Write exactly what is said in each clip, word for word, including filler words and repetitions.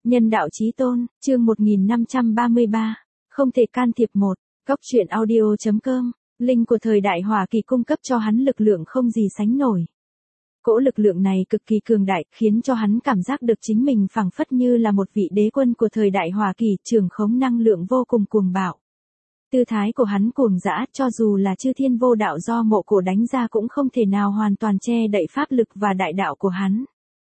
Nhân đạo chí tôn, chương một nghìn năm trăm ba mươi ba, không thể can thiệp một, góc truyện audio.com, link của thời đại Hỏa Kỳ cung cấp cho hắn lực lượng không gì sánh nổi. Cỗ lực lượng này cực kỳ cường đại, khiến cho hắn cảm giác được chính mình phảng phất như là một vị đế quân của thời đại Hỏa Kỳ, trưởng khống năng lượng vô cùng cuồng bạo. Tư thái của hắn cuồng dã, cho dù là chư thiên vô đạo do Mộ Cổ đánh ra cũng không thể nào hoàn toàn che đậy pháp lực và đại đạo của hắn.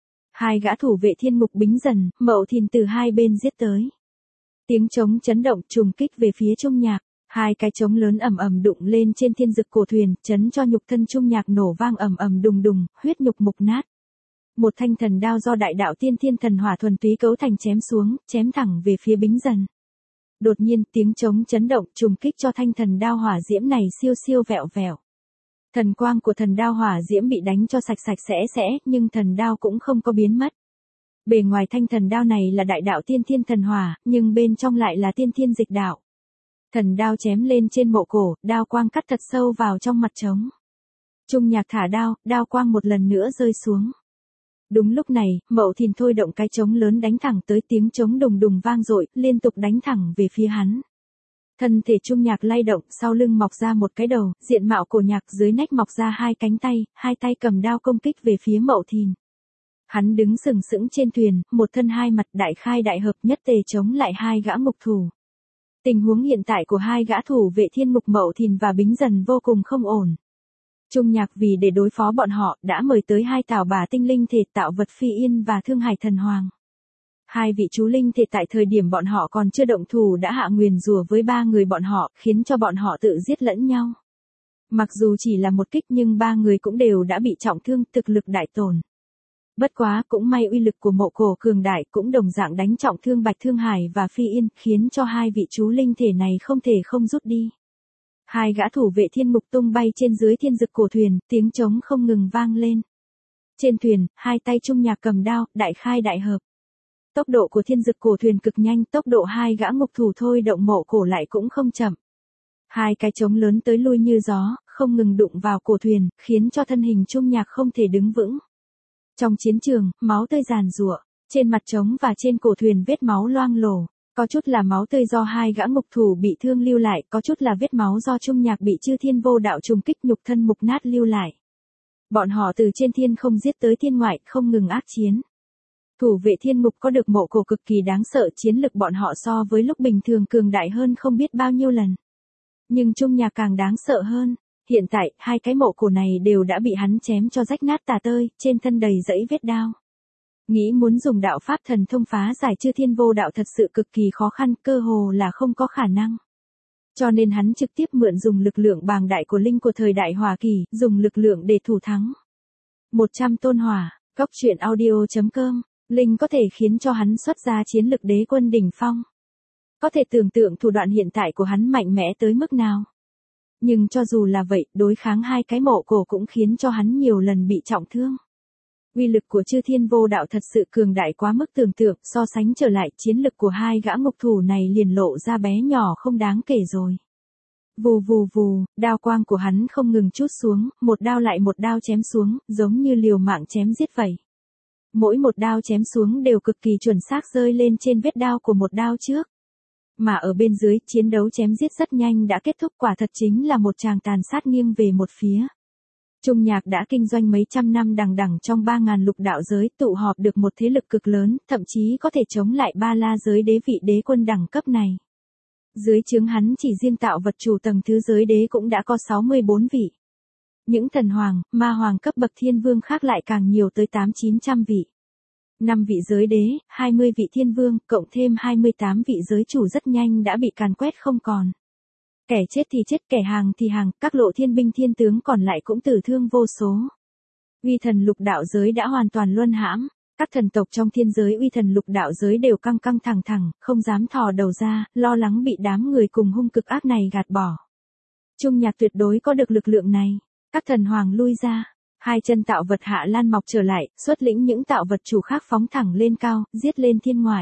Hai gã thủ vệ thiên mục Bính Dần, Mậu Thìn từ hai bên giết tới. Tiếng trống chấn động trùng kích về phía Trung Nhạc, hai cái trống lớn ầm ầm đụng lên trên thiên dực cổ thuyền, chấn cho nhục thân Trung Nhạc nổ vang ầm ầm đùng đùng, huyết nhục mục nát. Một thanh thần đao do đại đạo tiên thiên thần hỏa thuần túy cấu thành chém xuống, chém thẳng về phía Bính Dần. Đột nhiên tiếng trống chấn động trùng kích cho thanh thần đao hỏa diễm này siêu siêu vẹo vẹo. Thần quang của thần đao hỏa diễm bị đánh cho sạch sạch sẽ sẽ, nhưng thần đao cũng không có biến mất. Bề ngoài thanh thần đao này là đại đạo tiên thiên thần hỏa, nhưng bên trong lại là tiên thiên dịch đạo. Thần đao chém lên trên Mộ Cổ, đao quang cắt thật sâu vào trong mặt trống. Trung Nhạc thả đao, đao quang một lần nữa rơi xuống. Đúng lúc này, Mậu Thìn thôi động cái trống lớn đánh thẳng tới, tiếng trống đùng đùng vang dội, liên tục đánh thẳng về phía hắn. Thân thể Trung Nhạc lay động, sau lưng mọc ra một cái đầu, diện mạo Cổ Nhạc, dưới nách mọc ra hai cánh tay, hai tay cầm đao công kích về phía Mậu Thìn. Hắn đứng sừng sững trên thuyền, một thân hai mặt, đại khai đại hợp, nhất tề chống lại hai gã ngục thủ. Tình huống hiện tại của hai gã thủ vệ thiên mục Mậu Thìn và Bính Dần vô cùng không ổn. Trung Nhạc vì để đối phó bọn họ, đã mời tới hai tảo bà tinh linh thể, Tạo Vật Phi Yên và Thương Hải Thần Hoàng. Hai vị chú linh thể tại thời điểm bọn họ còn chưa động thủ đã hạ nguyền rủa với ba người bọn họ, khiến cho bọn họ tự giết lẫn nhau. Mặc dù chỉ là một kích nhưng ba người cũng đều đã bị trọng thương, thực lực đại tổn. Bất quá, cũng may uy lực của Mộ Cổ cường đại cũng đồng dạng đánh trọng thương Bạch Thương Hải và Phi Yên, khiến cho hai vị chú linh thể này không thể không rút đi. Hai gã thủ vệ thiên mục tung bay trên dưới thiên dực cổ thuyền, tiếng trống không ngừng vang lên. Trên thuyền, hai tay Trung Nhạc cầm đao, đại khai đại hợp. Tốc độ của thiên dực cổ thuyền cực nhanh, tốc độ hai gã ngục thủ thôi động Mộ Cổ lại cũng không chậm. Hai cái trống lớn tới lui như gió, không ngừng đụng vào cổ thuyền, khiến cho thân hình Trung Nhạc không thể đứng vững. Trong chiến trường, máu tươi giàn giụa, trên mặt trống và trên cổ thuyền vết máu loang lổ. Có chút là máu tươi do hai gã ngục thủ bị thương lưu lại, có chút là vết máu do Trung Nhạc bị chư thiên vô đạo trùng kích nhục thân mục nát lưu lại. Bọn họ từ trên thiên không giết tới thiên ngoại, không ngừng ác chiến. Thủ vệ thiên mục có được Mộ Cổ cực kỳ đáng sợ, chiến lực bọn họ so với lúc bình thường cường đại hơn không biết bao nhiêu lần. Nhưng Trung Nhạc càng đáng sợ hơn. Hiện tại, hai cái Mộ Cổ này đều đã bị hắn chém cho rách nát tả tơi, trên thân đầy dẫy vết đao. Nghĩ muốn dùng đạo pháp thần thông phá giải chư thiên vô đạo thật sự cực kỳ khó khăn, cơ hồ là không có khả năng. Cho nên hắn trực tiếp mượn dùng lực lượng bàng đại của linh của thời đại Hỏa Kỳ, dùng lực lượng để thủ thắng. một trăm tôn hỏa, góc truyện audio.com, linh có thể khiến cho hắn xuất ra chiến lực đế quân đỉnh phong. Có thể tưởng tượng thủ đoạn hiện tại của hắn mạnh mẽ tới mức nào. Nhưng cho dù là vậy, đối kháng hai cái Mộ Cổ cũng khiến cho hắn nhiều lần bị trọng thương. Uy lực của chư thiên vô đạo thật sự cường đại quá mức tưởng tượng, so sánh trở lại chiến lực của hai gã ngục thủ này liền lộ ra bé nhỏ không đáng kể rồi. Vù vù vù, đao quang của hắn không ngừng trút xuống, một đao lại một đao chém xuống, giống như liều mạng chém giết vậy. Mỗi một đao chém xuống đều cực kỳ chuẩn xác rơi lên trên vết đao của một đao trước. Mà ở bên dưới, chiến đấu chém giết rất nhanh đã kết thúc, quả thật chính là một tràng tàn sát nghiêng về một phía. Trung Nhạc đã kinh doanh mấy trăm năm đằng đằng trong ba ngàn lục đạo giới, tụ họp được một thế lực cực lớn, thậm chí có thể chống lại ba la giới đế vị đế quân đẳng cấp này. Dưới trướng hắn chỉ riêng Tạo Vật chủ tầng thứ giới đế cũng đã có sáu mươi bốn vị. Những thần hoàng, ma hoàng cấp bậc thiên vương khác lại càng nhiều tới tám chín trăm vị. năm vị giới đế, hai mươi vị thiên vương, cộng thêm hai mươi tám vị giới chủ rất nhanh đã bị càn quét không còn. Kẻ chết thì chết, kẻ hàng thì hàng, các lộ thiên binh thiên tướng còn lại cũng tử thương vô số. Uy thần lục đạo giới đã hoàn toàn luân hãm, các thần tộc trong thiên giới uy thần lục đạo giới đều căng căng thẳng thẳng, không dám thò đầu ra, lo lắng bị đám người cùng hung cực ác này gạt bỏ. Trung Nhạc tuyệt đối có được lực lượng này, các thần hoàng lui ra, hai chân Tạo Vật Hạ Lan mọc trở lại, xuất lĩnh những Tạo Vật chủ khác phóng thẳng lên cao, giết lên thiên ngoại.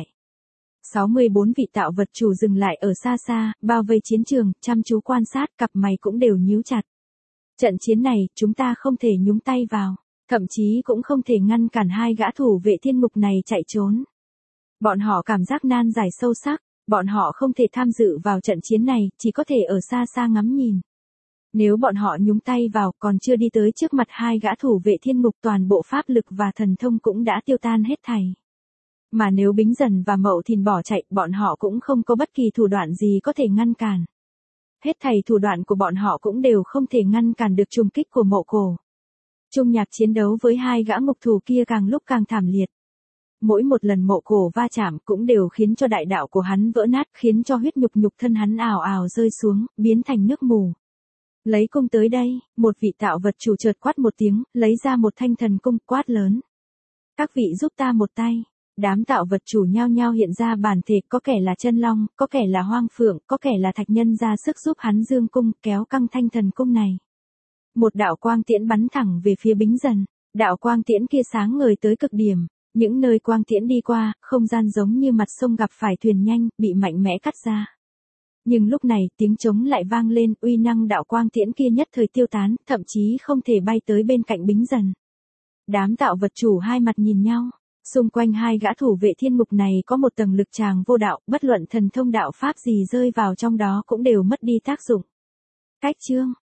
sáu mươi bốn vị Tạo Vật chủ dừng lại ở xa xa, bao vây chiến trường, chăm chú quan sát, cặp mày cũng đều nhíu chặt. Trận chiến này, chúng ta không thể nhúng tay vào, thậm chí cũng không thể ngăn cản hai gã thủ vệ thiên mục này chạy trốn. Bọn họ cảm giác nan giải sâu sắc, bọn họ không thể tham dự vào trận chiến này, chỉ có thể ở xa xa ngắm nhìn. Nếu bọn họ nhúng tay vào còn chưa đi tới trước mặt hai gã thủ vệ thiên ngục, toàn bộ pháp lực và thần thông cũng đã tiêu tan hết thảy. Mà nếu Bính Dần và Mậu Thìn bỏ chạy, bọn họ cũng không có bất kỳ thủ đoạn gì có thể ngăn cản. Hết thảy thủ đoạn của bọn họ cũng đều không thể ngăn cản được trùng kích của Mộ Cổ. Trung Nhạc chiến đấu với hai gã ngục thù kia càng lúc càng thảm liệt. Mỗi một lần Mộ Cổ va chạm cũng đều khiến cho đại đạo của hắn vỡ nát, khiến cho huyết nhục nhục thân hắn ào ào rơi xuống, biến thành nước mù. Lấy cung tới đây, một vị tạo vật chủ chợt quát một tiếng, lấy ra một thanh thần cung, quát lớn. Các vị giúp ta một tay. Đám tạo vật chủ nhao nhao hiện ra bản thể, có kẻ là chân long, có kẻ là hoang phượng, có kẻ là thạch nhân ra sức giúp hắn dương cung, kéo căng thanh thần cung này. Một đạo quang tiễn bắn thẳng về phía Bính Dần, đạo quang tiễn kia sáng ngời tới cực điểm, những nơi quang tiễn đi qua, không gian giống như mặt sông gặp phải thuyền nhanh, bị mạnh mẽ cắt ra. Nhưng lúc này tiếng trống lại vang lên, uy năng đạo quang tiễn kia nhất thời tiêu tán, thậm chí không thể bay tới bên cạnh Bính Dần. Đám tạo vật chủ hai mặt nhìn nhau. Xung quanh hai gã thủ vệ thiên ngục này có một tầng lực tràng vô đạo, bất luận thần thông đạo pháp gì rơi vào trong đó cũng đều mất đi tác dụng. Cách chương